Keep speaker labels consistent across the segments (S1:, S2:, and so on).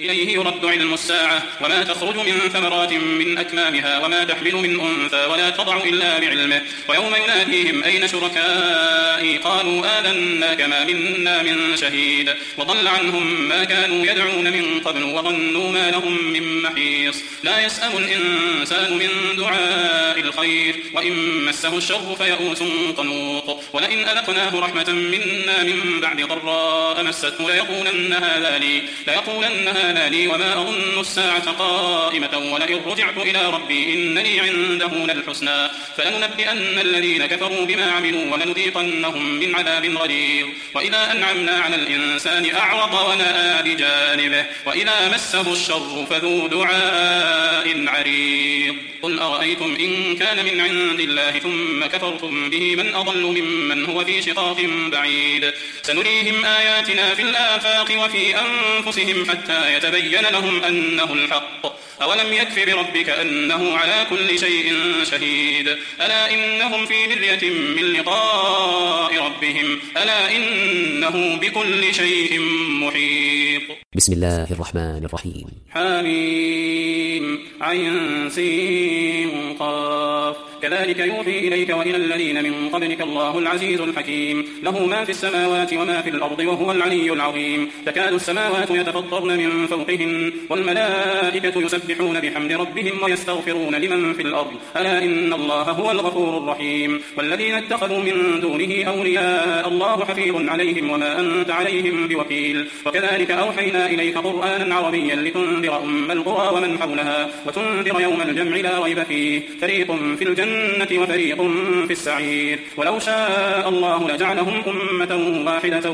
S1: إليه يرد علم الساعة وما تخرج من ثمرات من أكمامها وما تحمل من أنثى ولا تضع إلا بعلمه ويوم يناديهم أين شركائي قالوا آذناك ما منا من شهيد وضل عنهم ما كانوا يدعون من قبل وظنوا ما لهم من محيص لا يسأم الإنسان من دعاء الخير وإن مسه الشر فيئوس قنوط ولئن أذقناه رحمة منا من بعد ضراء مسته ليقولن هذا لي وما أظن الساعة قائمة ولئن رجعت إلى ربي إن لي عنده للحسنى فلننبئن الذين كفروا بما عملوا ولنذيقنهم من عذاب غليظ وإذا أنعمنا على الإنسان أعرض ونأى بجانبه وإذا مسه الشر فذو دعاء عريض قل أرأيتم إن كان من عند الله ثم كفرتم به من أضل ممن هو في شقاق بعيد سنريهم آياتنا في الآفاق وفي أنفسهم حتى يتبين لهم أنه الحق أولم يكف بربك أنه على كل شيء شهيد ألا إنهم في مرية من لقاء ربهم ألا إنه بكل شيء محيط.
S2: بسم الله الرحمن الرحيم.
S1: حميم عين سين قاف كذلك يوحي إليك وإلى الذين من قبلك الله العزيز الحكيم له ما في السماوات وما في الأرض وهو العلي العظيم تكاد السماوات يتفطرن من فوقهن والملائكة يسبحون بحمد ربهم ويستغفرون لمن في الأرض ألا إن الله هو الغفور الرحيم والذين اتخذوا من دونه أولياء الله حفيظ عليهم وما أنت عليهم بوكيل وكذلك أوحينا إليك قرآنا عربيا لتنذر أم القرى ومن حولها وتنذر يوم الجمع لا ريب فيه فريق في الجنة وفريق في السعير ولو شاء الله لجعلهم أمة واحدة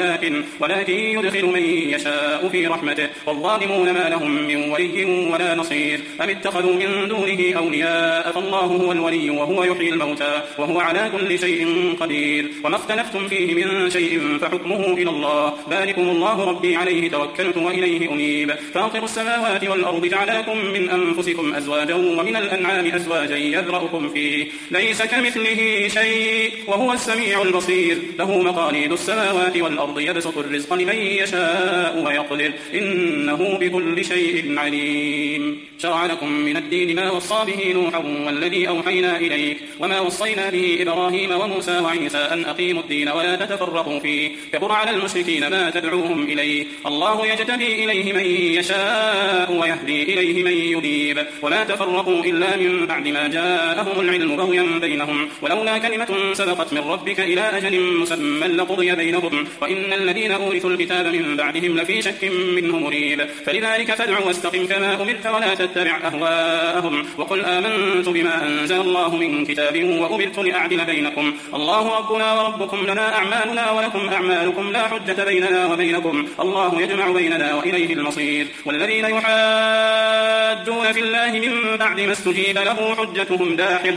S1: ولكن يدخل من يشاء في رحمته والظالمون ما لهم من ولي ولا نصير أم اتخذوا من دونه أولياء فالله هو الولي وهو يحيي الموتى وهو على كل شيء قدير وما اختلفتم فيه من شيء فحكمه إلى الله ذلكم الله ربي عليه توكلت وإليه أنيب فاطر السماوات والأرض جعل لكم من أنفسكم أزواجا ومن الأنعام أزواجا يذرأكم فيه ليس كمثله شيء وهو السميع البصير له مقاليد السماوات والأرض يبسط الرزق لمن يشاء ويقدر إنه بكل شيء عليم شرع لكم من الدين ما وصى به نوحا والذي أوحينا إليك وما وصينا به إبراهيم وموسى وعيسى أن أقيموا الدين ولا تتفرقوا فيه كبر على المشركين ما تدعوهم إليه الله يجتبي إليه من يشاء ويهدي إليه من ينيب وما تفرقوا إلا من بعد ما جاءهم العلم بغيا بينهم ولولا كلمة سبقت من ربك إلى أجل مسمى لقضي بينهم وإن الذين أورثوا الكتاب من بعدهم لفي شك منه مريب فلذلك فادع واستقم كما أمرت ولا تتبع أهواءهم وقل آمنت بما أنزل الله من كتاب وأمرت لأعدل بينكم الله ربنا وربكم لنا أعمالنا ولكم أعمالكم لا حجة بيننا وبينكم الله يجمع بيننا وإليه المصير والذين يحاجون في الله من بعد ما استجيب له حجتهم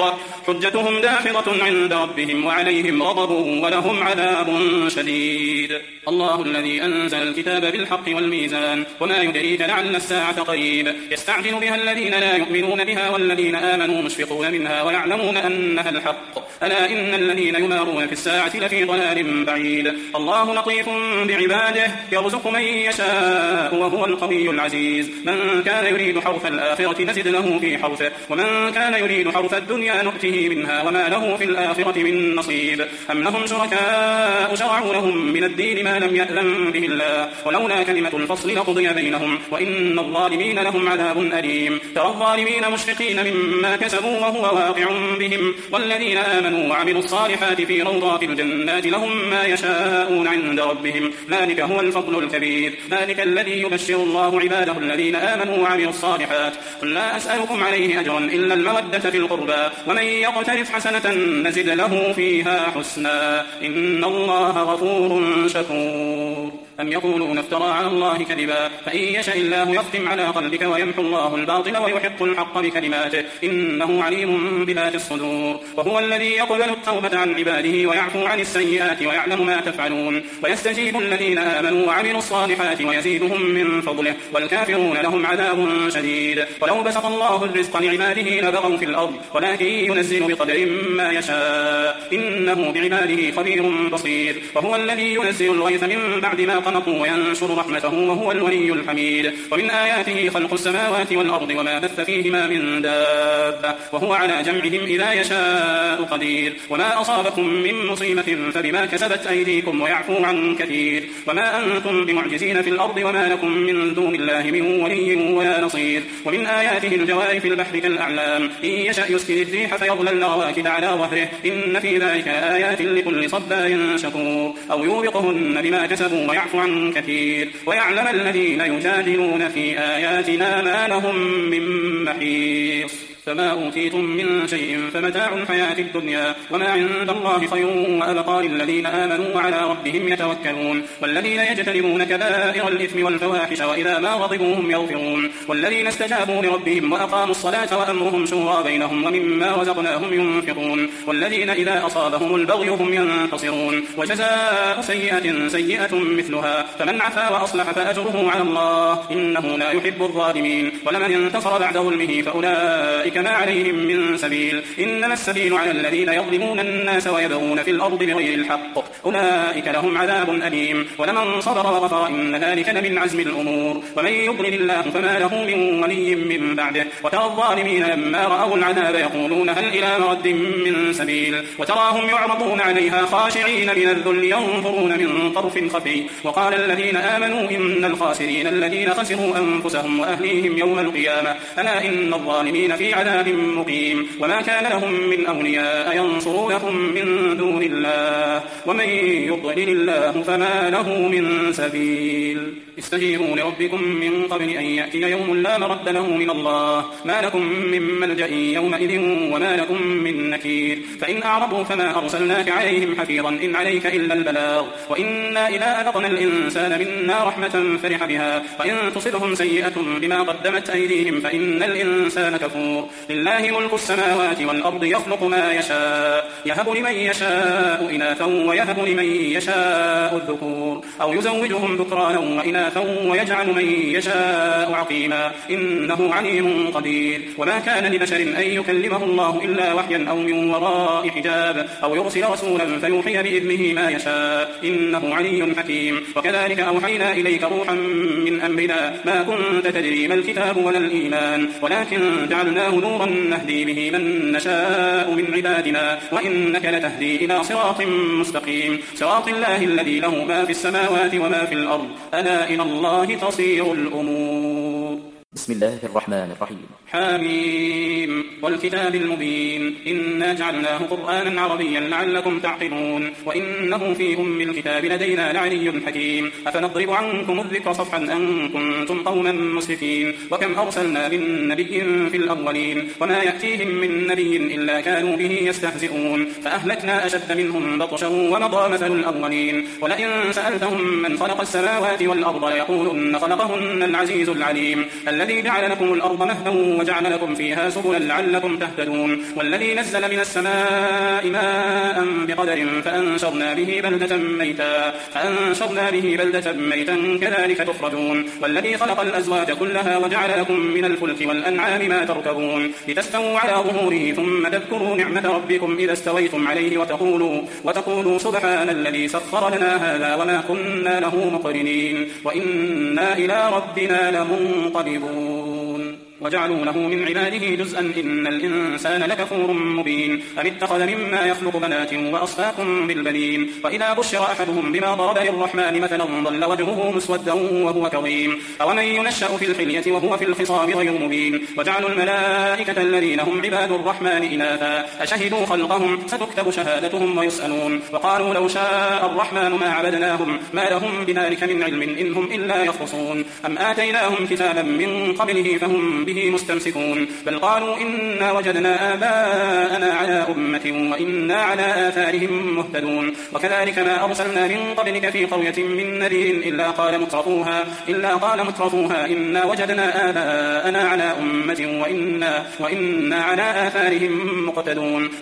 S1: داحضة عند ربهم وعليهم غضب ولهم عذاب شديد الله الذي أنزل الكتاب بالحق والميزان وما يدريك لعل الساعة قريب يستعجل بها الذين لا يؤمنون بها والذين آمنوا مشفقون منها ويعلمون أنها الحق ألا إن الذين يمارون في الساعة لفي ضلال بعيد الله لطيف بعباده يرزق من يشاء وهو القوي العزيز من كان يريد حرث الآخرة نزد له في حرثه ومن كان يريد حرث الدنيا نؤته منها وما له في الآخرة من نصيب أم لهم شركاء شرعوا لهم من الدين ما لم يأذن به الله ولولا كلمة الفصل لقضي بينهم وإن الظالمين لهم عذاب أليم ترى الظالمين مشفقين مما كسبوا وهو واقع بهم والذين آمنوا وعملوا الصالحات في روضات الجنات لهم ما يشاءون عند ربهم ذلك هو الفضل الكبير ذلك الذي يبشر الله عباده الذين آمنوا وعملوا الصالحات قل لا أسألكم عليه أجرا إلا المودة في القربى ومن يقترف حسنة نزد له فيها حسنا إن الله غفور شكور أم يقولون افترى على الله كذبا فإن يشاء الله يختم على قلبك ويمحو الله الباطل ويحق الحق بكلماته إنه عليم بذات الصدور وهو الذي يقبل التوبة عن عباده ويعفو عن السيئات ويعلم ما تفعلون ويستجيب الذين آمنوا وعملوا الصالحات ويزيدهم من فضله والكافرون لهم عذاب شديد ولو بسط الله الرزق لعباده لبغوا في الأرض ولكن ينزل بقدر ما يشاء إنه بعباده خبير بصير وهو الذي ينزل الغيث من بعد ما قنطوا وينشر رحمته وهو الولي الحميد. ومن آياته خلق السماوات والأرض وما بث فيهما من دابة وهو على جمعهم إذا يشاء قدير. وما أصابكم من مصيبة فبما كسبت أيديكم ويعفو عن كثير. وما أنتم بمعجزين في الأرض وما لكم من دون الله من ولي ولا نصير. ومن آياته الجوار في البحر كالأعلام إن يشأ يسكن الريح فيظللن رواكد على ظهره إن في ذلك آيات لكل صبار شكور. أو يوبقهن بما كسبوا ويعفو عن كثير. ويعلم الذين يجادلون في آياتنا ما لهم من محيص. فما أوتيتم من شيء فمتاع الحياة الدنيا وما عند الله خير وأبقى للذين آمنوا وعلى ربهم يتوكلون. والذين يجتنبون كبائر الإثم والفواحش وإذا ما غضبوا هم يغفرون. والذين استجابوا لربهم وأقاموا الصلاة وأمرهم شورى بينهم ومما رزقناهم ينفقون. والذين إذا أصابهم البغي هم ينتصرون. وجزاء سيئة سيئة مثلها فمن عفا وأصلح فأجره على الله إنه لا يحب الظالمين. ولمن انتصر بعد ظلمه فأولئك ما عليهم من سبيل إنما السبيل على الذين يظلمون الناس ويبغون في الأرض بغير الحق أولئك لهم عذاب أليم. ولمن صبر وغفر إن ذلك لمن عزم الأمور. ومن يضلل الله فما له من ولي من بعده. وترى الظالمين لما رأوا العذاب يقولون هل إلى مرد من سبيل. وتراهم يعرضون عليها خاشعين من الذل ينظرون من طرف خفي. وقال الذين آمنوا إن الخاسرين الذين خسروا أنفسهم وأهليهم يوم القيامة ألا إن الظالمين في عذاب مقيم. وما كان لهم من أولياء ينصرونهم من دون الله ومن يضلل الله فما له من سبيل. استجيبوا لربكم من قبل أن يأتي يوم لا مرد له من الله ما لكم من ملجأ يومئذ وما لكم من نكير. فإن أعرضوا فما أرسلناك عليهم حفيظا إن عليك إلا البلاغ وإنا إذا أذقنا الإنسان منا رحمة فرح بها وإن تصبهم سيئة بما قدمت أيديهم فإن الإنسان كفور. لله ملك السماوات والأرض يخلق ما يشاء يهب لمن يشاء إناثا ويهب لمن يشاء الذكور أو يزوجهم ذكرانا وإناثا ويجعل من يشاء عقيما إنه عليم قدير. وما كان لبشر أن يكلمه الله إلا وحيا أو من وراء حجاب أو يرسل رسولا فيوحي بإذنه ما يشاء إنه علي حكيم. وكذلك أوحينا إليك روحا من أمرنا ما كنت تدري ما الكتاب ولا الإيمان ولكن جعلناه نورا نهدي به من نشاء من عبادنا وإنك لتهدي إلى صراط مستقيم صراط الله الذي له ما في السماوات وما في الأرض ألا إلى الله تصير الأمور.
S2: بسم الله الرحمن الرحيم.
S1: حميم والكتاب المبين إنا جعلناه قرآنا عربيا لعلكم تعقلون وإنه في أم الكتاب لدينا لعلي حكيم. أفنضرب عنكم الذكر صفحا أن كنتم قوما مسرفين. وكم أرسلنا من نبي في الأولين وما يأتيهم من نبي إلا كانوا به يستهزئون فأهلكنا أشد منهم بطشا ومضى مثل الأولين. ولئن سألتهم من خلق السماوات والأرض ليقولن خلقهن العزيز العليم الذي جعل لكم الأرض مهدا وجعل لكم فيها سبلا لعلكم تهتدون والذي نزل من السماء ماء بقدر فأنشرنا به بلدة ميتا كذلك تخرجون والذي خلق الأزواج كلها وجعل لكم من الفلك والأنعام ما تركبون لتستووا على ظهوره ثم تذكروا نعمة ربكم إذا استويتم عليه وتقولوا سبحان الذي سخر لنا هذا وما كنا له مقرنين وإنا إلى ربنا لمنقلبون. وجعلوا له من عباده جزءا إن الإنسان لكفور مبين أم اتخذ مما يخلق بنات وأصفاكم بالبنين وإذا بشر أحدهم بما ضرب للرحمن مثلا ظل وجهه مسودا وهو كظيم أومن ينشأ في الحلية وهو في الخصام غير مبين. وجعلوا الملائكة الذين هم عباد الرحمن إناثا أشهدوا خلقهم ستكتب شهادتهم ويسألون وقالوا لو شاء الرحمن ما عبدناهم ما لهم بذلك من علم إنهم إلا يخرصون أم آتيناهم كتابا من قبله فهم به مستمسكون بل قالوا إنا وجدنا آباءنا على أمة وإنا على آثارهم مهتدون. وكذلك ما أرسلنا من قبلك في قرية من نذير إلا قال مترفوها إنا وجدنا آباءنا على أمة وإنا على آثارهم مقتدون.